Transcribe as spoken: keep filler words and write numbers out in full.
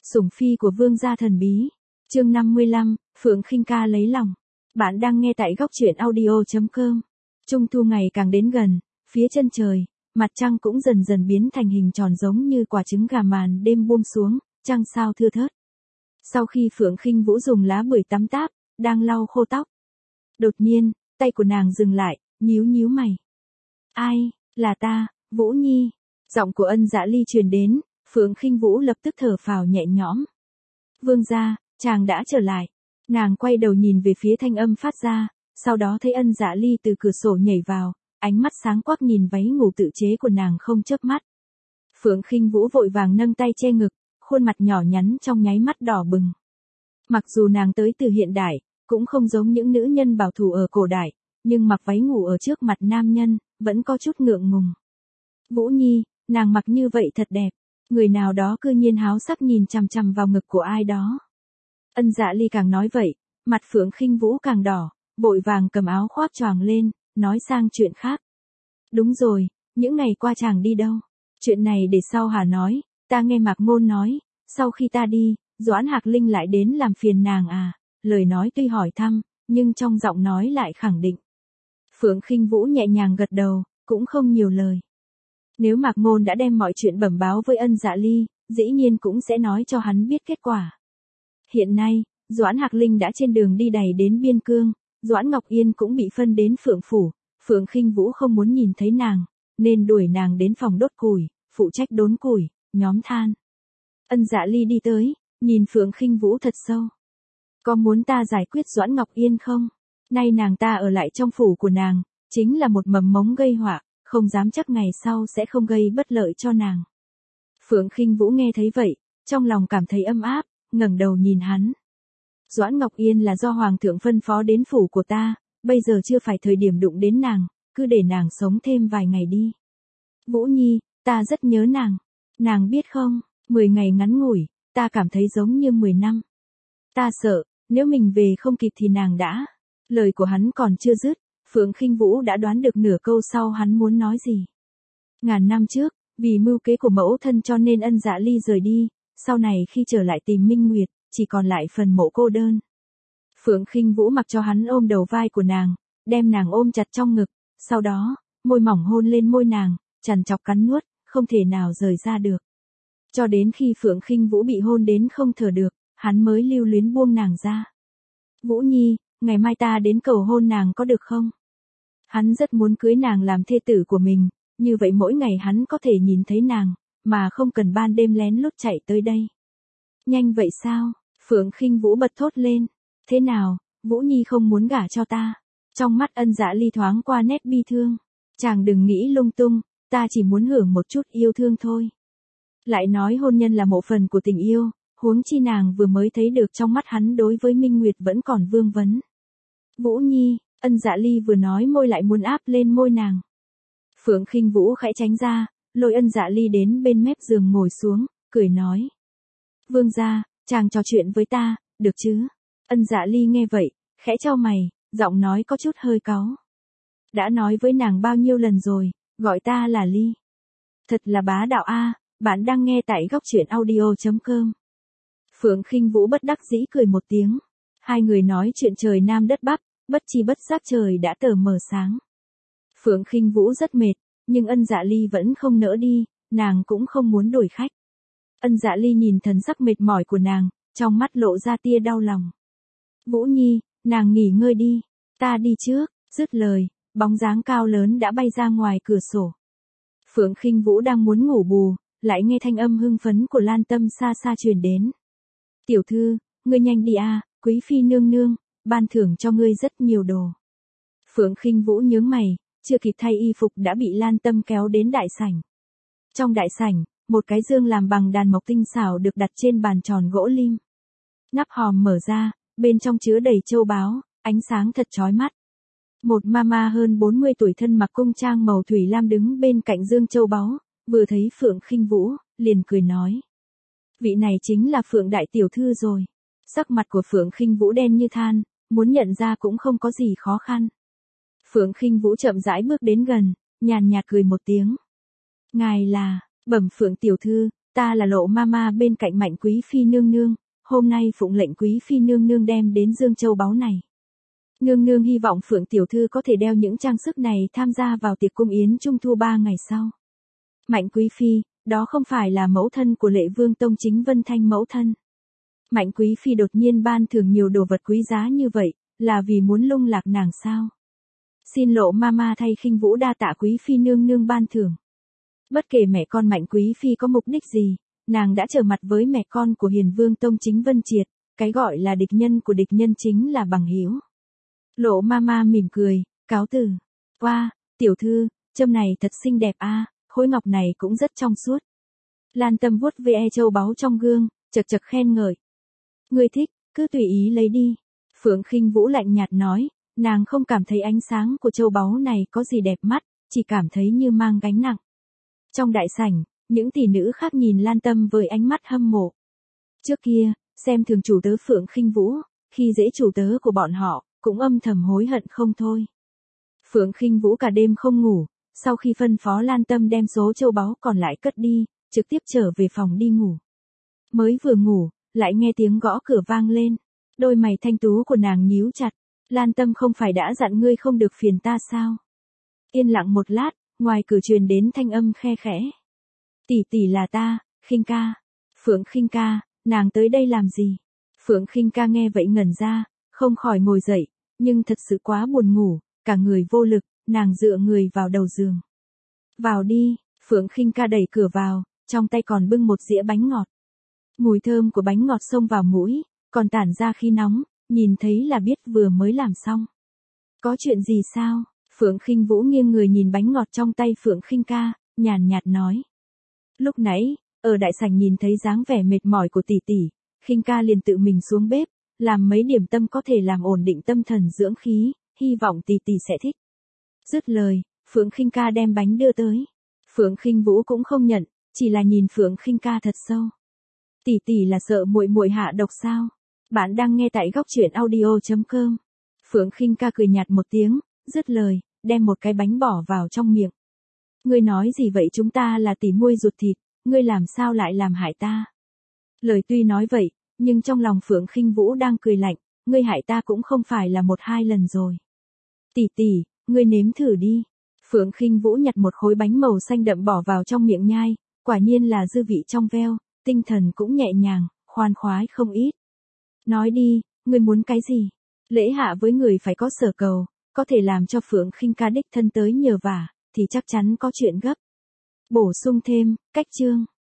Sủng phi của vương gia thần bí. Chương năm mươi lăm, Phượng Khinh ca lấy lòng. Bạn đang nghe tại góc truyện audio chấm com. Trung thu ngày càng đến gần, phía chân trời, mặt trăng cũng dần dần biến thành hình tròn giống như quả trứng gà, màn đêm buông xuống, trăng sao thưa thớt. Sau khi Phượng Khinh Vũ dùng lá bưởi tắm táp, đang lau khô tóc, đột nhiên, tay của nàng dừng lại, nhíu nhíu mày. Ai, là ta, Vũ Nhi. Giọng của Ân Dạ Ly truyền đến, Phượng Khinh Vũ lập tức thở phào nhẹ nhõm. Vương gia, chàng đã trở lại. Nàng quay đầu nhìn về phía thanh âm phát ra, sau đó thấy Ân Dạ Ly từ cửa sổ nhảy vào, ánh mắt sáng quắc nhìn váy ngủ tự chế của nàng không chớp mắt. Phượng Khinh Vũ vội vàng nâng tay che ngực, khuôn mặt nhỏ nhắn trong nháy mắt đỏ bừng. Mặc dù nàng tới từ hiện đại, cũng không giống những nữ nhân bảo thủ ở cổ đại, nhưng mặc váy ngủ ở trước mặt nam nhân, vẫn có chút ngượng ngùng. Vũ Nhi, nàng mặc như vậy thật đẹp. Người nào đó cư nhiên háo sắc nhìn chằm chằm vào ngực của ai đó. Ân Dạ Ly càng nói vậy, mặt Phượng Khinh Vũ càng đỏ, vội vàng cầm áo khoác choàng lên, nói sang chuyện khác. Đúng rồi, những ngày qua chàng đi đâu? Chuyện này để sau hả nói, ta nghe Mạc Ngôn nói, sau khi ta đi, Doãn Hạc Linh lại đến làm phiền nàng à? Lời nói tuy hỏi thăm, nhưng trong giọng nói lại khẳng định. Phượng Khinh Vũ nhẹ nhàng gật đầu, cũng không nhiều lời. Nếu Mạc Ngôn đã đem mọi chuyện bẩm báo với Ân Dạ Ly, dĩ nhiên cũng sẽ nói cho hắn biết kết quả. Hiện nay, Doãn Hạc Linh đã trên đường đi đày đến Biên Cương, Doãn Ngọc Yên cũng bị phân đến Phượng Phủ, Phượng Khinh Vũ không muốn nhìn thấy nàng, nên đuổi nàng đến phòng đốt củi, phụ trách đốn củi, nhóm than. Ân Dạ Ly đi tới, nhìn Phượng Khinh Vũ thật sâu. Có muốn ta giải quyết Doãn Ngọc Yên không? Nay nàng ta ở lại trong phủ của nàng, chính là một mầm mống gây họa, không dám chắc ngày sau sẽ không gây bất lợi cho nàng. Phượng Khinh Vũ nghe thấy vậy, trong lòng cảm thấy ấm áp, ngẩng đầu nhìn hắn. Doãn Ngọc Yên là do Hoàng thượng phân phó đến phủ của ta, bây giờ chưa phải thời điểm đụng đến nàng, cứ để nàng sống thêm vài ngày đi. Vũ Nhi, ta rất nhớ nàng. Nàng biết không, mười ngày ngắn ngủi, ta cảm thấy giống như mười năm. Ta sợ, nếu mình về không kịp thì nàng đã. Lời của hắn còn chưa dứt, Phượng Khinh Vũ đã đoán được nửa câu sau hắn muốn nói gì. Ngàn năm trước, vì mưu kế của mẫu thân cho nên Ân Dạ Ly rời đi, sau này khi trở lại tìm Minh Nguyệt, chỉ còn lại phần mộ cô đơn. Phượng Khinh Vũ mặc cho hắn ôm đầu vai của nàng, đem nàng ôm chặt trong ngực, sau đó, môi mỏng hôn lên môi nàng, trằn trọc cắn nuốt, không thể nào rời ra được. Cho đến khi Phượng Khinh Vũ bị hôn đến không thở được, hắn mới lưu luyến buông nàng ra. Vũ Nhi, ngày mai ta đến cầu hôn nàng có được không? Hắn rất muốn cưới nàng làm thê tử của mình, như vậy mỗi ngày hắn có thể nhìn thấy nàng, mà không cần ban đêm lén lút chạy tới đây. Nhanh vậy sao? Phượng Khinh Vũ bật thốt lên. Thế nào, Vũ Nhi không muốn gả cho ta? Trong mắt Ân Dạ Ly thoáng qua nét bi thương. Chàng đừng nghĩ lung tung, ta chỉ muốn hưởng một chút yêu thương thôi. Lại nói hôn nhân là một phần của tình yêu, huống chi nàng vừa mới thấy được trong mắt hắn đối với Minh Nguyệt vẫn còn vương vấn. Vũ Nhi, Ân Dạ Ly vừa nói môi lại muốn áp lên môi nàng. Phượng Khinh Vũ khẽ tránh ra, lôi Ân Dạ Ly đến bên mép giường ngồi xuống, cười nói. Vương gia, chàng trò chuyện với ta, được chứ? Ân Dạ Ly nghe vậy, khẽ chau mày, giọng nói có chút hơi cáu. Đã nói với nàng bao nhiêu lần rồi, gọi ta là Ly. Thật là bá đạo a. Bạn đang nghe tại góc truyện audio chấm com. Phượng Khinh Vũ bất đắc dĩ cười một tiếng. Hai người nói chuyện trời Nam đất Bắc, bất chi bất giác trời đã tờ mờ sáng. Phượng Khinh Vũ rất mệt, nhưng Ân Dạ Ly vẫn không nỡ đi, nàng cũng không muốn đổi khách. Ân Dạ Ly nhìn thần sắc mệt mỏi của nàng, trong mắt lộ ra tia đau lòng. Vũ Nhi, nàng nghỉ ngơi đi, ta đi trước. Dứt lời, bóng dáng cao lớn đã bay ra ngoài cửa sổ. Phượng Khinh Vũ đang muốn ngủ bù, lại nghe thanh âm hưng phấn của Lan Tâm xa xa truyền đến. Tiểu thư, ngươi nhanh đi a, quý phi nương nương, ban thưởng cho ngươi rất nhiều đồ. Phượng Khinh Vũ nhướng mày, chưa kịp thay y phục đã bị Lan Tâm kéo đến đại sảnh. Trong đại sảnh, một cái dương làm bằng đàn mộc tinh xảo được đặt trên bàn tròn gỗ lim. Nắp hòm mở ra, bên trong chứa đầy châu báu, ánh sáng thật chói mắt. Một mama hơn bốn mươi tuổi thân mặc cung trang màu thủy lam đứng bên cạnh dương châu báu, vừa thấy Phượng Khinh Vũ, liền cười nói. Vị này chính là Phượng đại tiểu thư rồi. Sắc mặt của Phượng Khinh Vũ đen như than, muốn nhận ra cũng không có gì khó khăn. Phượng Khinh Vũ chậm rãi bước đến gần, nhàn nhạt cười một tiếng. Ngài là, bẩm Phượng tiểu thư, ta là Lộ Mama bên cạnh Mạnh Quý Phi nương nương, hôm nay phụng lệnh Quý Phi nương nương đem đến Dương Châu báu này. Nương nương hy vọng Phượng tiểu thư có thể đeo những trang sức này tham gia vào tiệc cung yến trung thu ba ngày sau. Mạnh Quý Phi, đó không phải là mẫu thân của Lệ Vương Tông Chính Vân Thanh mẫu thân. Mạnh Quý Phi đột nhiên ban thưởng nhiều đồ vật quý giá như vậy, là vì muốn lung lạc nàng sao? Xin Lộ Mama thay Khinh Vũ đa tạ Quý Phi nương nương ban thưởng. Bất kể mẹ con Mạnh Quý Phi có mục đích gì, nàng đã trở mặt với mẹ con của Hiền Vương Tông Chính Vân Triệt, cái gọi là địch nhân của địch nhân chính là bằng hữu. Lộ Mama mỉm cười, cáo từ. Wow, tiểu thư, châm này thật xinh đẹp a, à, khối ngọc này cũng rất trong suốt. Lan Tâm vuốt ve châu báu trong gương, chật chật khen ngợi. Ngươi thích, cứ tùy ý lấy đi. Phượng Khinh Vũ lạnh nhạt nói, nàng không cảm thấy ánh sáng của châu báu này có gì đẹp mắt, chỉ cảm thấy như mang gánh nặng. Trong đại sảnh, những tỷ nữ khác nhìn Lan Tâm với ánh mắt hâm mộ. Trước kia, xem thường chủ tớ Phượng Khinh Vũ, khi dễ chủ tớ của bọn họ, cũng âm thầm hối hận không thôi. Phượng Khinh Vũ cả đêm không ngủ, sau khi phân phó Lan Tâm đem số châu báu còn lại cất đi, trực tiếp trở về phòng đi ngủ. Mới vừa ngủ, lại nghe tiếng gõ cửa vang lên. Đôi mày thanh tú của nàng nhíu chặt. Lan Tâm không phải đã dặn ngươi không được phiền ta sao? Yên lặng một lát, ngoài cửa truyền đến thanh âm khe khẽ. Tỷ tỷ là ta, Khinh ca. Phượng Khinh ca, nàng tới đây làm gì? Phượng Khinh ca nghe vậy ngẩn ra, không khỏi ngồi dậy, nhưng thật sự quá buồn ngủ, cả người vô lực, nàng dựa người vào đầu giường. Vào đi, Phượng Khinh ca đẩy cửa vào, trong tay còn bưng một dĩa bánh ngọt. Mùi thơm của bánh ngọt xông vào mũi, còn tản ra khi nóng, nhìn thấy là biết vừa mới làm xong. Có chuyện gì sao? Phượng Khinh Vũ nghiêng người nhìn bánh ngọt trong tay Phượng Khinh ca, nhàn nhạt nói. Lúc nãy, ở đại sảnh nhìn thấy dáng vẻ mệt mỏi của tỷ tỷ, Khinh ca liền tự mình xuống bếp, làm mấy điểm tâm có thể làm ổn định tâm thần dưỡng khí, hy vọng tỷ tỷ sẽ thích. Dứt lời, Phượng Khinh ca đem bánh đưa tới. Phượng Khinh Vũ cũng không nhận, chỉ là nhìn Phượng Khinh ca thật sâu. Tỷ tỷ là sợ muội muội hạ độc sao? Bạn đang nghe tại góc truyện audio chấm com. Phượng Khinh ca cười nhạt một tiếng, dứt lời, đem một cái bánh bỏ vào trong miệng. Ngươi nói gì vậy, chúng ta là tỷ muội ruột thịt, ngươi làm sao lại làm hại ta? Lời tuy nói vậy, nhưng trong lòng Phượng Khinh Vũ đang cười lạnh, ngươi hại ta cũng không phải là một hai lần rồi. Tỷ tỷ, ngươi nếm thử đi. Phượng Khinh Vũ nhặt một khối bánh màu xanh đậm bỏ vào trong miệng nhai, quả nhiên là dư vị trong veo, tinh thần cũng nhẹ nhàng, khoan khoái không ít. Nói đi, ngươi muốn cái gì? Lễ hạ với người phải có sở cầu, có thể làm cho Phượng Khinh ca đích thân tới nhờ vả, thì chắc chắn có chuyện gấp. Bổ sung thêm, cách chương.